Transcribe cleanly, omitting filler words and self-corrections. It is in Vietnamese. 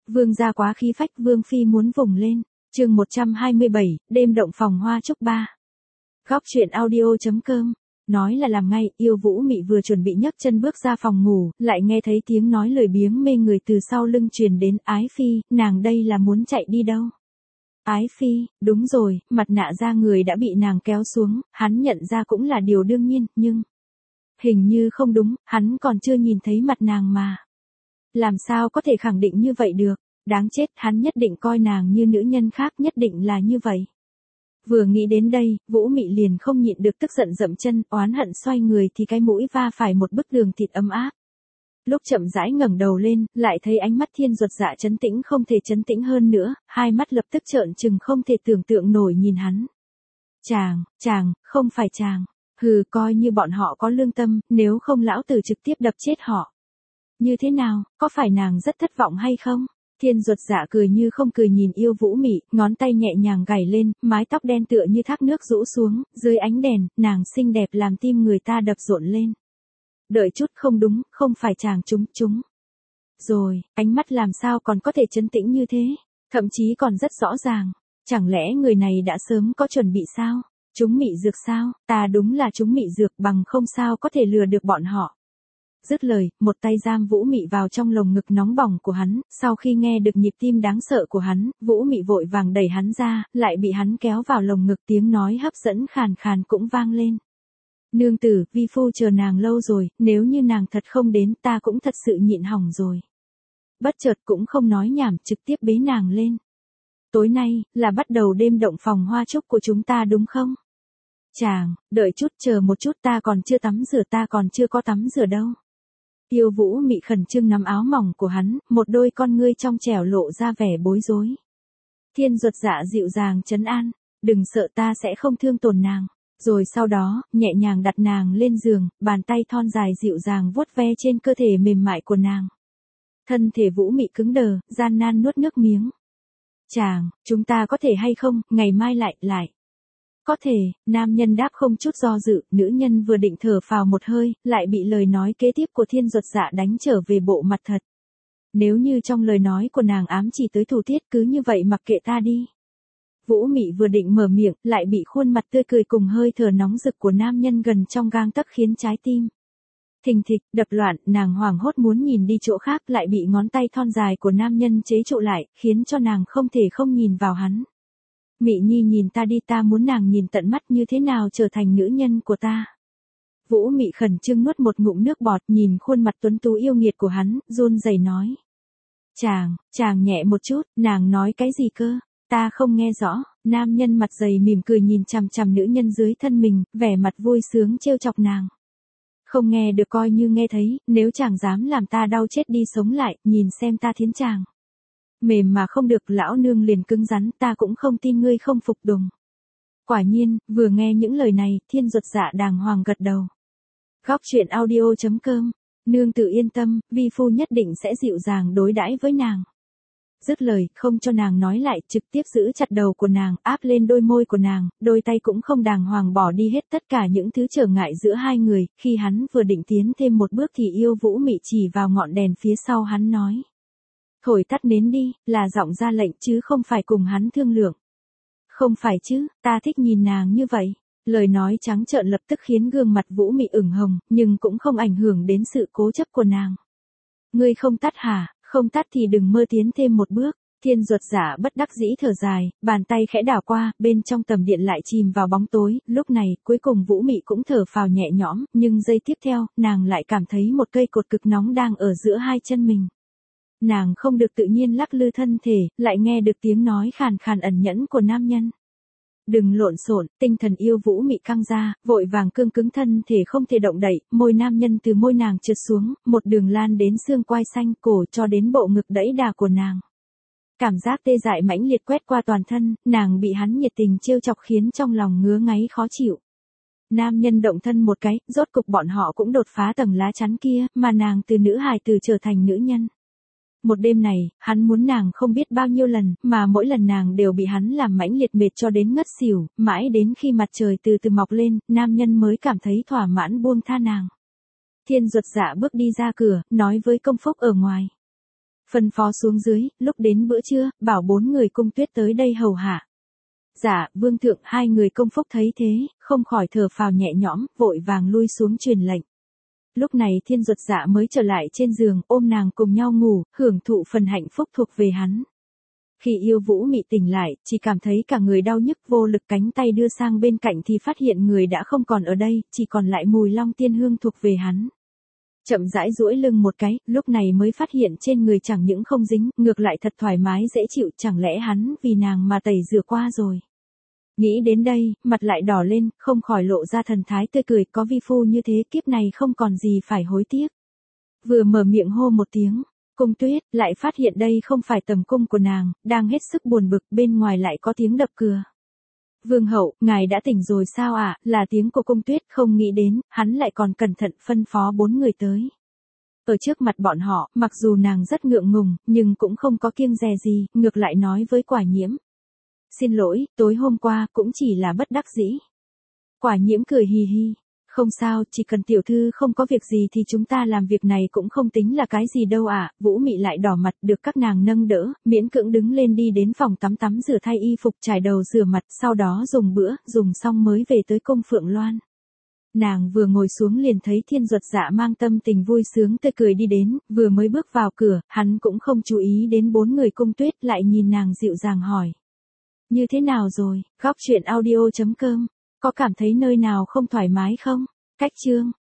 Vương gia quá khí phách, Vương phi muốn vùng lên. Chương 127, đêm động phòng hoa trúc 3. Góc truyện audio.com. Nói là làm ngay, Yêu Vũ Mị vừa chuẩn bị nhấc chân bước ra phòng ngủ, lại nghe thấy tiếng nói lười biếng mê người từ sau lưng truyền đến. Ái phi, nàng đây là muốn chạy đi đâu? Ái phi, đúng rồi, mặt nạ da người đã bị nàng kéo xuống, hắn nhận ra cũng là điều đương nhiên, nhưng hình như không đúng, hắn còn chưa nhìn thấy mặt nàng mà. Làm sao có thể khẳng định như vậy được? Đáng chết, hắn nhất định coi nàng như nữ nhân khác, nhất định là như vậy. Vừa nghĩ đến đây, Vũ Mị liền không nhịn được tức giận dậm chân, oán hận xoay người thì cái mũi va phải một bức tường thịt ấm áp. Lúc chậm rãi ngẩng đầu lên, lại thấy ánh mắt Thiên Duật Dạ trấn tĩnh không thể trấn tĩnh hơn nữa, hai mắt lập tức trợn trừng không thể tưởng tượng nổi nhìn hắn. Chàng, không phải chàng. Hừ, coi như bọn họ có lương tâm, nếu không lão tử trực tiếp đập chết họ. Như thế nào, có phải nàng rất thất vọng hay không? Thiên Duật Dạ cười như không cười nhìn Yêu Vũ Mị, ngón tay nhẹ nhàng gảy lên, mái tóc đen tựa như thác nước rũ xuống, dưới ánh đèn, nàng xinh đẹp làm tim người ta đập rộn lên. Đợi chút, không đúng, không phải chàng chúng. Rồi, ánh mắt làm sao còn có thể trấn tĩnh như thế, thậm chí còn rất rõ ràng. Chẳng lẽ người này đã sớm có chuẩn bị sao? Chúng mị dược sao? Ta đúng là chúng mị dược, bằng không sao có thể lừa được bọn họ. Dứt lời, một tay giam Vũ Mị vào trong lồng ngực nóng bỏng của hắn, sau khi nghe được nhịp tim đáng sợ của hắn, Vũ Mị vội vàng đẩy hắn ra, lại bị hắn kéo vào lồng ngực, tiếng nói hấp dẫn khàn khàn cũng vang lên. Nương tử, vi phu chờ nàng lâu rồi, nếu như nàng thật không đến ta cũng thật sự nhịn hỏng rồi. Bất chợt cũng không nói nhảm, trực tiếp bế nàng lên. Tối nay, là bắt đầu đêm động phòng hoa trúc của chúng ta đúng không? Chàng, đợi chút, chờ một chút, ta còn chưa tắm rửa, ta còn chưa có tắm rửa đâu. Yêu Vũ Mị khẩn trương nắm áo mỏng của hắn, một đôi con ngươi trong trẻo lộ ra vẻ bối rối. Thiên Duật Dạ dịu dàng trấn an, đừng sợ, ta sẽ không thương tổn nàng. Rồi sau đó, nhẹ nhàng đặt nàng lên giường, bàn tay thon dài dịu dàng vuốt ve trên cơ thể mềm mại của nàng. Thân thể Vũ Mị cứng đờ, gian nan nuốt nước miếng. Chàng, chúng ta có thể hay không, ngày mai lại. Có thể, nam nhân đáp không chút do dự, nữ nhân vừa định thở phào một hơi, lại bị lời nói kế tiếp của Thiên Duật Dạ đánh trở về bộ mặt thật. Nếu như trong lời nói của nàng ám chỉ tới thủ tiết, cứ như vậy mặc kệ ta đi. Vũ Mị vừa định mở miệng, lại bị khuôn mặt tươi cười cùng hơi thở nóng rực của nam nhân gần trong gang tấc khiến trái tim thình thịch đập loạn, nàng hoảng hốt muốn nhìn đi chỗ khác, lại bị ngón tay thon dài của nam nhân chế trụ lại, khiến cho nàng không thể không nhìn vào hắn. Mị Nhi nhìn ta đi, ta muốn nàng nhìn tận mắt như thế nào trở thành nữ nhân của ta. Vũ Mị khẩn trương nuốt một ngụm nước bọt, nhìn khuôn mặt tuấn tú yêu nghiệt của hắn, run rẩy nói. Chàng nhẹ một chút, nàng nói cái gì cơ? Ta không nghe rõ. Nam nhân mặt dày mỉm cười nhìn chằm chằm nữ nhân dưới thân mình, vẻ mặt vui sướng trêu chọc nàng. Không nghe được coi như nghe thấy, nếu chàng dám làm ta đau chết đi sống lại, nhìn xem ta thiến chàng. Mềm mà không được, lão nương liền cứng rắn, ta cũng không tin ngươi không phục đùng. Quả nhiên, vừa nghe những lời này, Thiên Duật Dạ đàng hoàng gật đầu. Góc truyện audio.com. Nương tự yên tâm, vi phu nhất định sẽ dịu dàng đối đãi với nàng. Dứt lời, không cho nàng nói lại, trực tiếp giữ chặt đầu của nàng, áp lên đôi môi của nàng, đôi tay cũng không đàng hoàng bỏ đi hết tất cả những thứ trở ngại giữa hai người. Khi hắn vừa định tiến thêm một bước thì Yêu Vũ Mị chỉ vào ngọn đèn phía sau hắn nói. Thổi tắt nến đi, là giọng ra lệnh chứ không phải cùng hắn thương lượng. Không phải chứ, ta thích nhìn nàng như vậy. Lời nói trắng trợn lập tức khiến gương mặt Vũ Mị ửng hồng, nhưng cũng không ảnh hưởng đến sự cố chấp của nàng. Ngươi không tắt hả? Không tắt thì đừng mơ tiến thêm một bước. Thiên Duật Dạ bất đắc dĩ thở dài, bàn tay khẽ đảo qua, bên trong tầm điện lại chìm vào bóng tối. Lúc này, cuối cùng Vũ Mị cũng thở phào nhẹ nhõm, nhưng giây tiếp theo, nàng lại cảm thấy một cây cột cực nóng đang ở giữa hai chân mình. Nàng không được tự nhiên lắc lư thân thể, lại nghe được tiếng nói khàn khàn ẩn nhẫn của nam nhân. Đừng lộn xộn, tinh thần Yêu Vũ Mị căng ra, vội vàng cương cứng thân thể không thể động đậy, môi nam nhân từ môi nàng trượt xuống, một đường lan đến xương quai xanh cổ cho đến bộ ngực đẫy đà của nàng. Cảm giác tê dại mãnh liệt quét qua toàn thân, nàng bị hắn nhiệt tình trêu chọc khiến trong lòng ngứa ngáy khó chịu. Nam nhân động thân một cái, rốt cục bọn họ cũng đột phá tầng lá chắn kia, mà nàng từ nữ hài tử trở thành nữ nhân. Một đêm này, hắn muốn nàng không biết bao nhiêu lần, mà mỗi lần nàng đều bị hắn làm mãnh liệt mệt cho đến ngất xỉu, mãi đến khi mặt trời từ từ mọc lên, nam nhân mới cảm thấy thỏa mãn buông tha nàng. Thiên Duật Dạ bước đi ra cửa, nói với Công Phúc ở ngoài. Phân phó xuống dưới, lúc đến bữa trưa, bảo 4 người Cung Tuyết tới đây hầu hạ. Dạ, vương thượng, 2 người công phúc thấy thế, không khỏi thở phào nhẹ nhõm, vội vàng lui xuống truyền lệnh. Lúc này Thiên Duật Dạ mới trở lại trên giường, ôm nàng cùng nhau ngủ, hưởng thụ phần hạnh phúc thuộc về hắn. Khi Yêu Vũ Mị tỉnh lại, chỉ cảm thấy cả người đau nhức, vô lực, cánh tay đưa sang bên cạnh thì phát hiện người đã không còn ở đây, chỉ còn lại mùi long tiên hương thuộc về hắn. Chậm rãi duỗi lưng một cái, lúc này mới phát hiện trên người chẳng những không dính, ngược lại thật thoải mái dễ chịu, chẳng lẽ hắn vì nàng mà tẩy rửa qua rồi. Nghĩ đến đây, mặt lại đỏ lên, không khỏi lộ ra thần thái tươi cười, có vi phu như thế kiếp này không còn gì phải hối tiếc. Vừa mở miệng hô một tiếng, Cung Tuyết, lại phát hiện đây không phải tầm cung của nàng, đang hết sức buồn bực, bên ngoài lại có tiếng đập cửa. Vương hậu, ngài đã tỉnh rồi sao ạ? Là tiếng của Cung Tuyết, không nghĩ đến, hắn lại còn cẩn thận phân phó 4 người tới. Ở trước mặt bọn họ, mặc dù nàng rất ngượng ngùng, nhưng cũng không có kiêng dè gì, ngược lại nói với Quả Nhiễm. Xin lỗi, tối hôm qua, cũng chỉ là bất đắc dĩ. Quả Nhiễm cười hì hì. Không sao, chỉ cần tiểu thư không có việc gì thì chúng ta làm việc này cũng không tính là cái gì đâu ạ. Vũ Mị lại đỏ mặt, được các nàng nâng đỡ, miễn cưỡng đứng lên đi đến phòng tắm rửa thay y phục, trải đầu rửa mặt, sau đó dùng bữa, dùng xong mới về tới cung Phượng Loan. Nàng vừa ngồi xuống liền thấy Thiên Duật Dạ mang tâm tình vui sướng tươi cười đi đến, vừa mới bước vào cửa, hắn cũng không chú ý đến 4 người Cung Tuyết, lại nhìn nàng dịu dàng hỏi. Như thế nào rồi, góc truyện audio.com, có cảm thấy nơi nào không thoải mái không? Cách chương